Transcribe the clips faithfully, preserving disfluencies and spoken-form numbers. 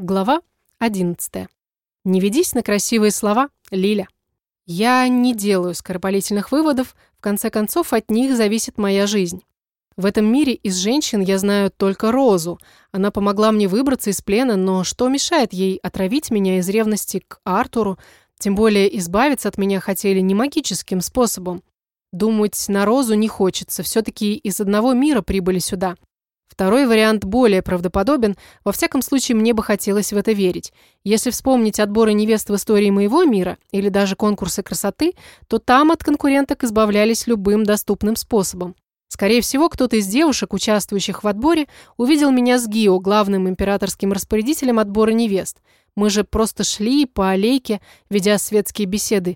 Глава одиннадцатая. Не ведись на красивые слова, Лиля. Я не делаю скоропалительных выводов, в конце концов от них зависит моя жизнь. В этом мире из женщин я знаю только Розу. Она помогла мне выбраться из плена, но что мешает ей отравить меня из ревности к Артуру? Тем более избавиться от меня хотели не магическим способом. Думать на Розу не хочется, все-таки из одного мира прибыли сюда. Второй вариант более правдоподобен, во всяком случае мне бы хотелось в это верить. Если вспомнить отборы невест в истории моего мира или даже конкурсы красоты, то там от конкуренток избавлялись любым доступным способом. Скорее всего, кто-то из девушек, участвующих в отборе, увидел меня с Гио, главным императорским распорядителем отбора невест. Мы же просто шли по аллейке, ведя светские беседы.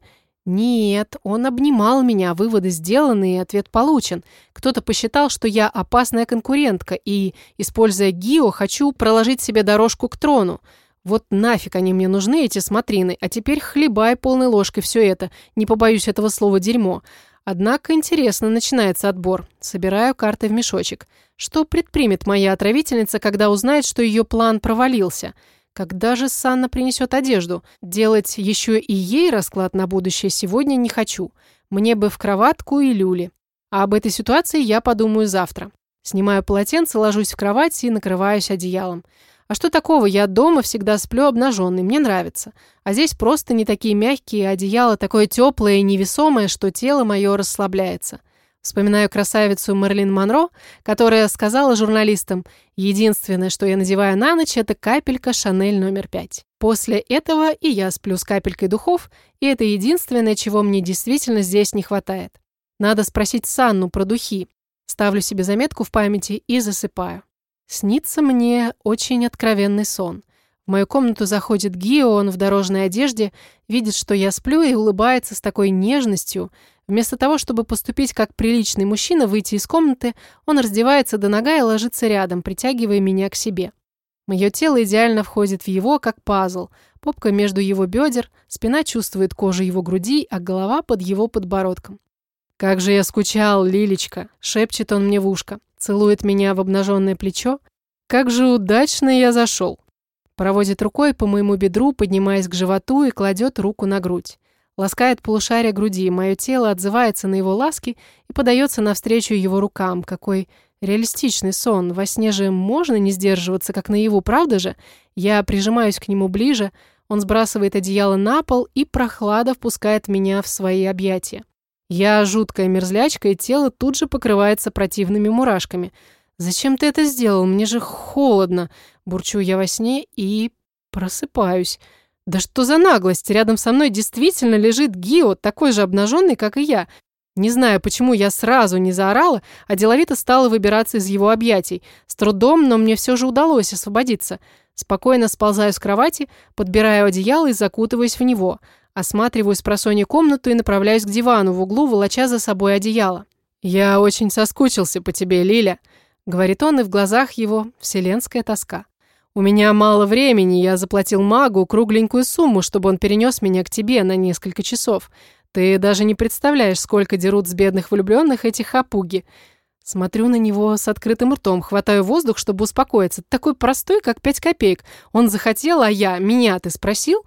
Нет, он обнимал меня, выводы сделаны и ответ получен. Кто-то посчитал, что я опасная конкурентка и, используя Гио, хочу проложить себе дорожку к трону. Вот нафиг они мне нужны, эти смотрины, а теперь хлебай полной ложкой все это, не побоюсь этого слова дерьмо. Однако интересно начинается отбор. Собираю карты в мешочек. Что предпримет моя отравительница, когда узнает, что ее план провалился? Когда же Санна принесет одежду? Делать еще и ей расклад на будущее сегодня не хочу. Мне бы в кроватку и люли. А об этой ситуации я подумаю завтра. Снимаю полотенце, ложусь в кровать и накрываюсь одеялом. А что такого? Я дома всегда сплю обнаженной, мне нравится. А здесь просто не такие мягкие, одеяло такое теплое и невесомое, что тело мое расслабляется. Вспоминаю красавицу Мэрилин Монро, которая сказала журналистам: «Единственное, что я надеваю на ночь, это капелька Шанель номер пять». После этого и я сплю с капелькой духов, и это единственное, чего мне действительно здесь не хватает. Надо спросить Санну про духи. Ставлю себе заметку в памяти и засыпаю. Снится мне очень откровенный сон. В мою комнату заходит Гио, он в дорожной одежде, видит, что я сплю, и улыбается с такой нежностью. Вместо того, чтобы поступить как приличный мужчина, выйти из комнаты, он раздевается до нога и ложится рядом, притягивая меня к себе. Мое тело идеально входит в его, как пазл. Попка между его бедер, спина чувствует кожу его груди, а голова под его подбородком. «Как же я скучал, Лилечка!» — шепчет он мне в ушко, целует меня в обнаженное плечо. «Как же удачно я зашел!» Проводит рукой по моему бедру, поднимаясь к животу, и кладет руку на грудь. Ласкает полушарие груди, мое тело отзывается на его ласки и подается навстречу его рукам. Какой реалистичный сон. Во сне же можно не сдерживаться, как наяву, правда же? Я прижимаюсь к нему ближе, он сбрасывает одеяло на пол, и прохлада впускает меня в свои объятия. Я жуткая мерзлячка, и тело тут же покрывается противными мурашками. «Зачем ты это сделал? Мне же холодно!» Бурчу я во сне и просыпаюсь. Да что за наглость? Рядом со мной действительно лежит Гио, такой же обнаженный, как и я. Не знаю, почему я сразу не заорала, а деловито стала выбираться из его объятий. С трудом, но мне все же удалось освободиться. Спокойно сползаю с кровати, подбираю одеяло и закутываюсь в него. Осматриваю спросонья комнату и направляюсь к дивану в углу, волоча за собой одеяло. «Я очень соскучился по тебе, Лиля», — говорит он, и в глазах его вселенская тоска. «У меня мало времени, я заплатил магу кругленькую сумму, чтобы он перенес меня к тебе на несколько часов. Ты даже не представляешь, сколько дерут с бедных влюбленных эти хапуги». Смотрю на него с открытым ртом, хватаю воздух, чтобы успокоиться. Такой простой, как пять копеек. Он захотел, а я, меня ты спросил?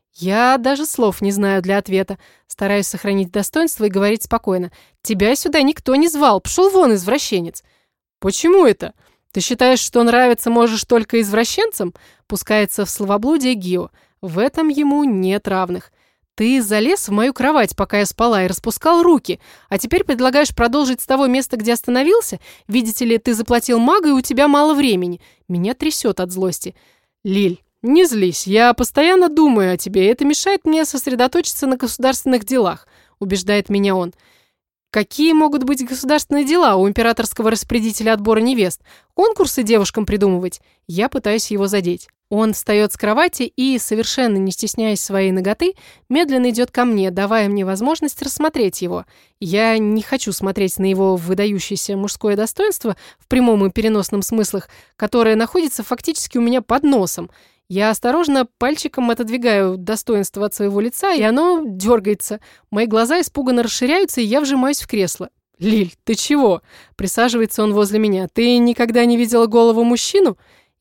Я даже слов не знаю для ответа. Стараюсь сохранить достоинство и говорить спокойно. «Тебя сюда никто не звал, пшел вон, извращенец». «Почему это? Ты считаешь, что нравиться можешь только извращенцам?» Пускается в словоблудие Гио. В этом ему нет равных. «Ты залез в мою кровать, пока я спала, и распускал руки, а теперь предлагаешь продолжить с того места, где остановился? Видите ли, ты заплатил магу, и у тебя мало времени». Меня трясет от злости. «Лиль, не злись, я постоянно думаю о тебе, и это мешает мне сосредоточиться на государственных делах», убеждает меня он. «Какие могут быть государственные дела у императорского распорядителя отбора невест? Конкурсы девушкам придумывать?» Я пытаюсь его задеть. Он встает с кровати и, совершенно не стесняясь своей наготы, медленно идет ко мне, давая мне возможность рассмотреть его. Я не хочу смотреть на его выдающееся мужское достоинство в прямом и переносном смыслах, которое находится фактически у меня под носом. Я осторожно пальчиком отодвигаю достоинство от своего лица, и оно дергается. Мои глаза испуганно расширяются, и я вжимаюсь в кресло. «Лиль, ты чего?» Присаживается он возле меня. «Ты никогда не видела голого мужчину?»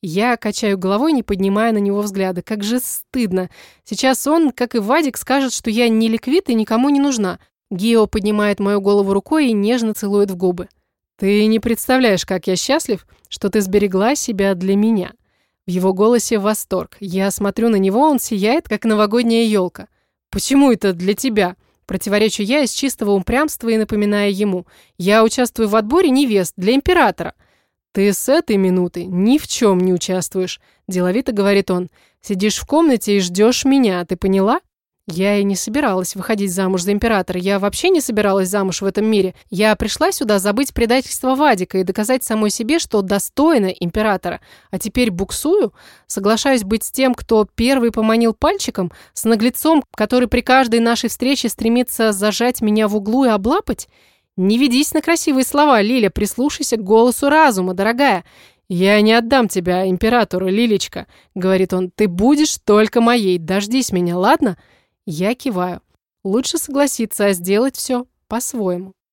Я качаю головой, не поднимая на него взгляда. Как же стыдно. Сейчас он, как и Вадик, скажет, что я не ликвид и никому не нужна. Гио поднимает мою голову рукой и нежно целует в губы. «Ты не представляешь, как я счастлив, что ты сберегла себя для меня». В его голосе восторг. Я смотрю на него, он сияет, как новогодняя елка. «Почему это для тебя?» Противоречу я из чистого упрямства и напоминаю ему. «Я участвую в отборе невест для императора». «Ты с этой минуты ни в чем не участвуешь», – деловито говорит он. «Сидишь в комнате и ждешь меня, ты поняла?» Я и не собиралась выходить замуж за императора. Я вообще не собиралась замуж в этом мире. Я пришла сюда забыть предательство Вадика и доказать самой себе, что достойна императора. А теперь буксую, соглашаюсь быть с тем, кто первый поманил пальчиком, с наглецом, который при каждой нашей встрече стремится зажать меня в углу и облапать. Не ведись на красивые слова, Лиля, прислушайся к голосу разума, дорогая. «Я не отдам тебя императору, Лилечка», — говорит он. «Ты будешь только моей, дождись меня, ладно?» Я киваю. Лучше согласиться, а сделать все по-своему.